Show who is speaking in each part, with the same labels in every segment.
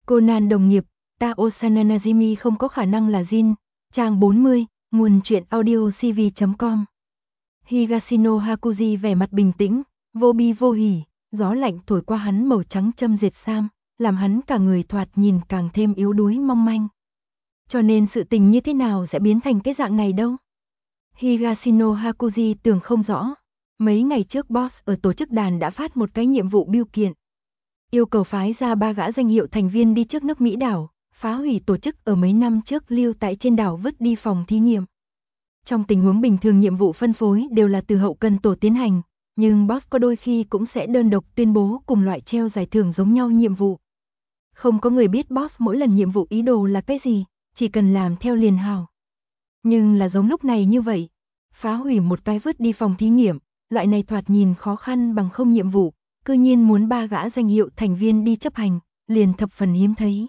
Speaker 1: Conan đồng nghiệp, Tao Sananajimi không có khả năng là Jin. Trang 40, nguồn truyện audio cv.com. Higashino Hakuji vẻ mặt bình tĩnh, vô bi vô hỉ, gió lạnh thổi qua hắn màu trắng châm dệt sam, làm hắn cả người thoạt nhìn càng thêm yếu đuối mong manh. Cho nên sự tình như thế nào sẽ biến thành cái dạng này đâu? Higashino Hakuji tưởng không rõ. Mấy ngày trước boss ở tổ chức đàn đã phát một cái nhiệm vụ bưu kiện. Yêu cầu phái ra 3 gã danh hiệu thành viên đi trước nước Mỹ đảo, phá hủy tổ chức ở mấy năm trước lưu tại trên đảo vứt đi phòng thí nghiệm. Trong tình huống bình thường nhiệm vụ phân phối đều là từ hậu cần tổ tiến hành, nhưng boss có đôi khi cũng sẽ đơn độc tuyên bố cùng loại treo giải thưởng giống nhau nhiệm vụ. Không có người biết boss mỗi lần nhiệm vụ ý đồ là cái gì, chỉ cần làm theo liền hào. Nhưng là giống lúc này như vậy, phá hủy một cái vứt đi phòng thí nghiệm, loại này thoạt nhìn khó khăn bằng không nhiệm vụ, cư nhiên muốn 3 gã danh hiệu thành viên đi chấp hành, liền thập phần hiếm thấy.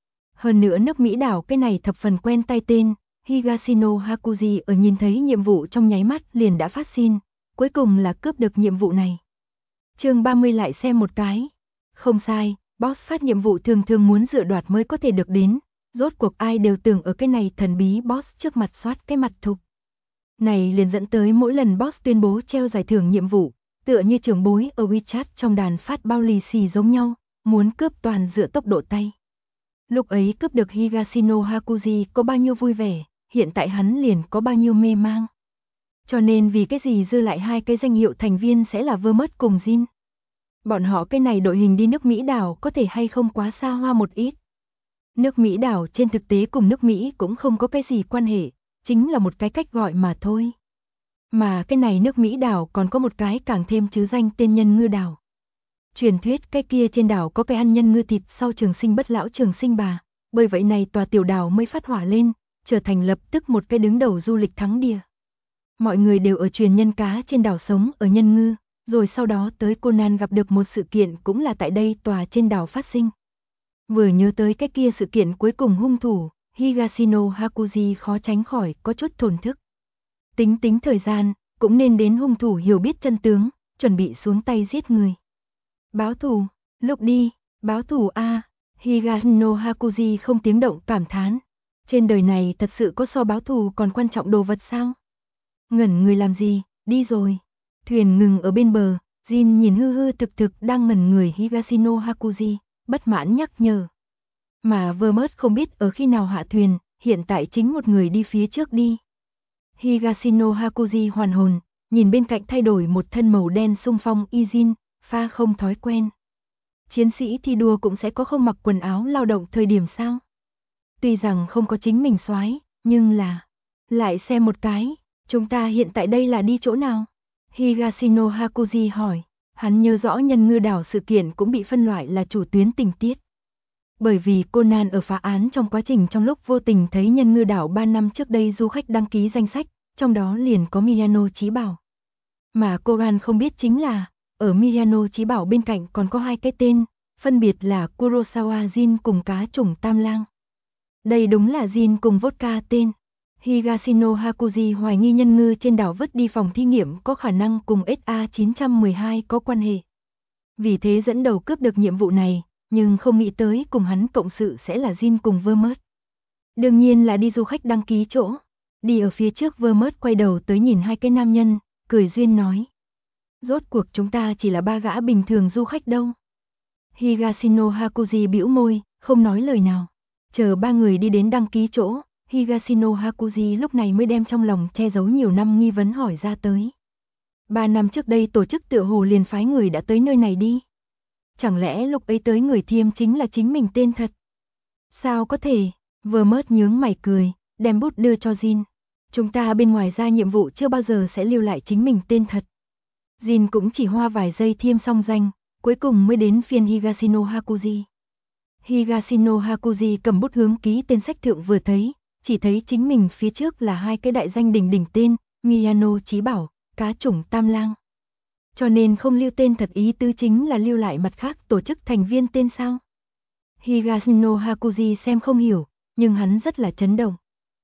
Speaker 1: Hơn nữa nước Mỹ đảo cái này thập phần quen tay tên, Higashino Hakuji ở nhìn thấy nhiệm vụ trong nháy mắt liền đã phát xin, cuối cùng là cướp được nhiệm vụ này. Chương 30 lại xem một cái. Không sai, boss phát nhiệm vụ thường thường muốn dựa đoạt mới có thể được đến, rốt cuộc ai đều tưởng ở cái này thần bí boss trước mặt soát cái mặt thục. Này liền dẫn tới mỗi lần boss tuyên bố treo giải thưởng nhiệm vụ, tựa như trưởng bối ở WeChat trong đàn phát bao lì xì giống nhau, muốn cướp toàn dựa tốc độ tay. Lúc ấy cướp được Higashino Hakuji có bao nhiêu vui vẻ, hiện tại hắn liền có bao nhiêu mê mang. Cho nên vì cái gì dư lại 2 cái danh hiệu thành viên sẽ là Vermouth cùng Jin. Bọn họ cái này đội hình đi nước Mỹ đảo có thể hay không quá xa hoa một ít. Nước Mỹ đảo trên thực tế cùng nước Mỹ cũng không có cái gì quan hệ, chính là một cái cách gọi mà thôi. Mà cái này nước Mỹ đảo còn có một cái càng thêm chứ danh tên nhân ngư đảo. Truyền thuyết cái kia trên đảo có cái ăn nhân ngư thịt sau trường sinh bất lão trường sinh bà, bởi vậy này tòa tiểu đảo mới phát hỏa lên, trở thành lập tức một cái đứng đầu du lịch thắng địa. Mọi người đều ở truyền nhân cá trên đảo sống ở nhân ngư, rồi sau đó tới Conan gặp được một sự kiện cũng là tại đây tòa trên đảo phát sinh. Vừa nhớ tới cái kia sự kiện cuối cùng hung thủ, Higashino Hakuji khó tránh khỏi có chút thổn thức. Tính thời gian, cũng nên đến hung thủ hiểu biết chân tướng, chuẩn bị xuống tay giết người. Báo thù, lúc đi, báo thù a. Higashino Hakuji không tiếng động cảm thán. Trên đời này thật sự có so báo thù còn quan trọng đồ vật sao? Ngẩn người làm gì, đi rồi. Thuyền ngừng ở bên bờ, Jin nhìn hư hư thực thực đang ngẩn người Higashino Hakuji, bất mãn nhắc nhở. Mà Vermouth không biết ở khi nào hạ thuyền, hiện tại chính một người đi phía trước đi. Higashino Hakuji hoàn hồn, nhìn bên cạnh thay đổi một thân màu đen xung phong Jin, pha không thói quen. Chiến sĩ thi đua cũng sẽ có không mặc quần áo lao động thời điểm sao? Tuy rằng không có chính mình soái, nhưng là... Lại xem một cái, chúng ta hiện tại đây là đi chỗ nào? Higashino Hakuji hỏi, hắn nhớ rõ nhân ngư đảo sự kiện cũng bị phân loại là chủ tuyến tình tiết. Bởi vì Conan ở phá án trong quá trình trong lúc vô tình thấy nhân ngư đảo 3 năm trước đây du khách đăng ký danh sách, trong đó liền có Miyano Chí Bảo. Mà Conan không biết chính là, ở Miyano Chí Bảo bên cạnh còn có 2 cái tên, phân biệt là Kurosawa Jin cùng cá trùng Tam Lang. Đây đúng là Jin cùng vodka tên. Higashino Hakuji hoài nghi nhân ngư trên đảo vứt đi phòng thí nghiệm có khả năng cùng SA-912 có quan hệ. Vì thế dẫn đầu cướp được nhiệm vụ này, nhưng không nghĩ tới cùng hắn cộng sự sẽ là Jin cùng Vermouth. Đương nhiên là đi du khách đăng ký chỗ. Đi ở phía trước Vermouth quay đầu tới nhìn 2 cái nam nhân, cười duyên nói. Rốt cuộc chúng ta chỉ là 3 gã bình thường du khách đâu. Higashino Hakuji bĩu môi, không nói lời nào. Chờ 3 người đi đến đăng ký chỗ, Higashino Hakuji lúc này mới đem trong lòng che giấu nhiều năm nghi vấn hỏi ra tới. 3 năm trước đây tổ chức tựa hồ liền phái người đã tới nơi này đi. Chẳng lẽ lúc ấy tới người thiêm chính là chính mình tên thật? Sao có thể? Vermouth nhướng mày cười, đem bút đưa cho Jin. Chúng ta bên ngoài ra nhiệm vụ chưa bao giờ sẽ lưu lại chính mình tên thật. Jin cũng chỉ hoa vài giây thiêm xong danh, cuối cùng mới đến phiên Higashino Hakuji. Higashino Hakuji cầm bút hướng ký tên sách thượng vừa thấy, chỉ thấy chính mình phía trước là 2 cái đại danh đỉnh đỉnh tên, Miyano Chí Bảo, cá trùng Tam Lang. Cho nên không lưu tên thật ý tứ chính là lưu lại mặt khác tổ chức thành viên tên sao? Higashino Hakuji xem không hiểu, nhưng hắn rất là chấn động.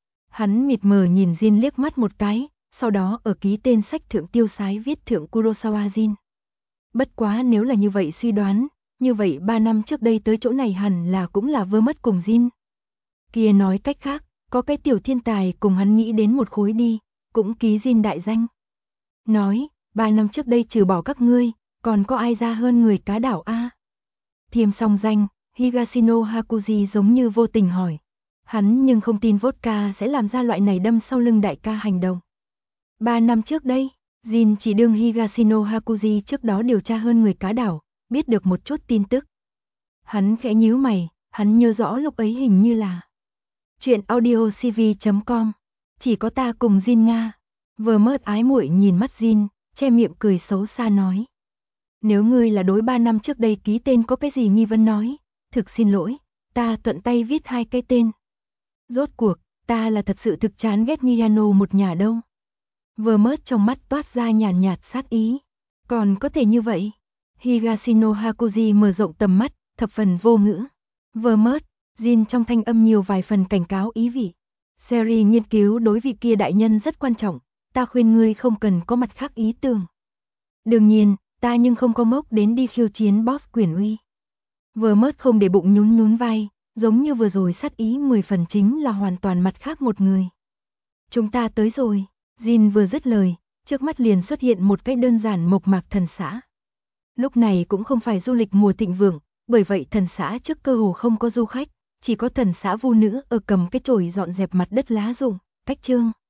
Speaker 1: Hắn mịt mờ nhìn Jin liếc mắt một cái, sau đó ở ký tên sách thượng tiêu sái viết thượng Kurosawa Jin. Bất quá nếu là như vậy suy đoán, như vậy 3 năm trước đây tới chỗ này hẳn là cũng là Vermouth cùng Jin. Kia nói cách khác, có cái tiểu thiên tài cùng hắn nghĩ đến một khối đi, cũng ký Jin đại danh. Nói, 3 năm trước đây trừ bỏ các ngươi, còn có ai ra hơn người cá đảo a? Thiêm song danh, Higashino Hakuji giống như vô tình hỏi. Hắn nhưng không tin vodka sẽ làm ra loại này đâm sau lưng đại ca hành động. 3 năm trước đây, Jin chỉ đương Higashino Hakuji trước đó điều tra hơn người cá đảo, biết được một chút tin tức. Hắn khẽ nhíu mày, hắn nhớ rõ lúc ấy hình như là chuyện audiocv.com, chỉ có ta cùng Jin Nga. Vermouth ái muội nhìn mắt Jin, che miệng cười xấu xa nói. Nếu ngươi là đối 3 năm trước đây ký tên có cái gì nghi vấn nói, thực xin lỗi, ta thuận tay viết 2 cái tên. Rốt cuộc, ta là thật sự thực chán ghét Miyano một nhà đâu. Vermouth trong mắt toát ra nhàn nhạt sát ý. Còn có thể như vậy? Higashino Hakuji mở rộng tầm mắt, thập phần vô ngữ. Vermouth, Jin trong thanh âm nhiều vài phần cảnh cáo ý vị. Seri nghiên cứu đối vị kia đại nhân rất quan trọng, ta khuyên ngươi không cần có mặt khác ý tưởng. Đương nhiên, ta nhưng không có mốc đến đi khiêu chiến boss quyền uy. Vermouth không để bụng nhún nhún vai, giống như vừa rồi sát ý 10 phần chính là hoàn toàn mặt khác một người. Chúng ta tới rồi, Jin vừa dứt lời, trước mắt liền xuất hiện một cái đơn giản mộc mạc thần xã. Lúc này cũng không phải du lịch mùa thịnh vượng, bởi vậy thần xã trước cơ hồ không có du khách, chỉ có thần xã vu nữ ở cầm cái chổi dọn dẹp mặt đất lá rụng, cách trương.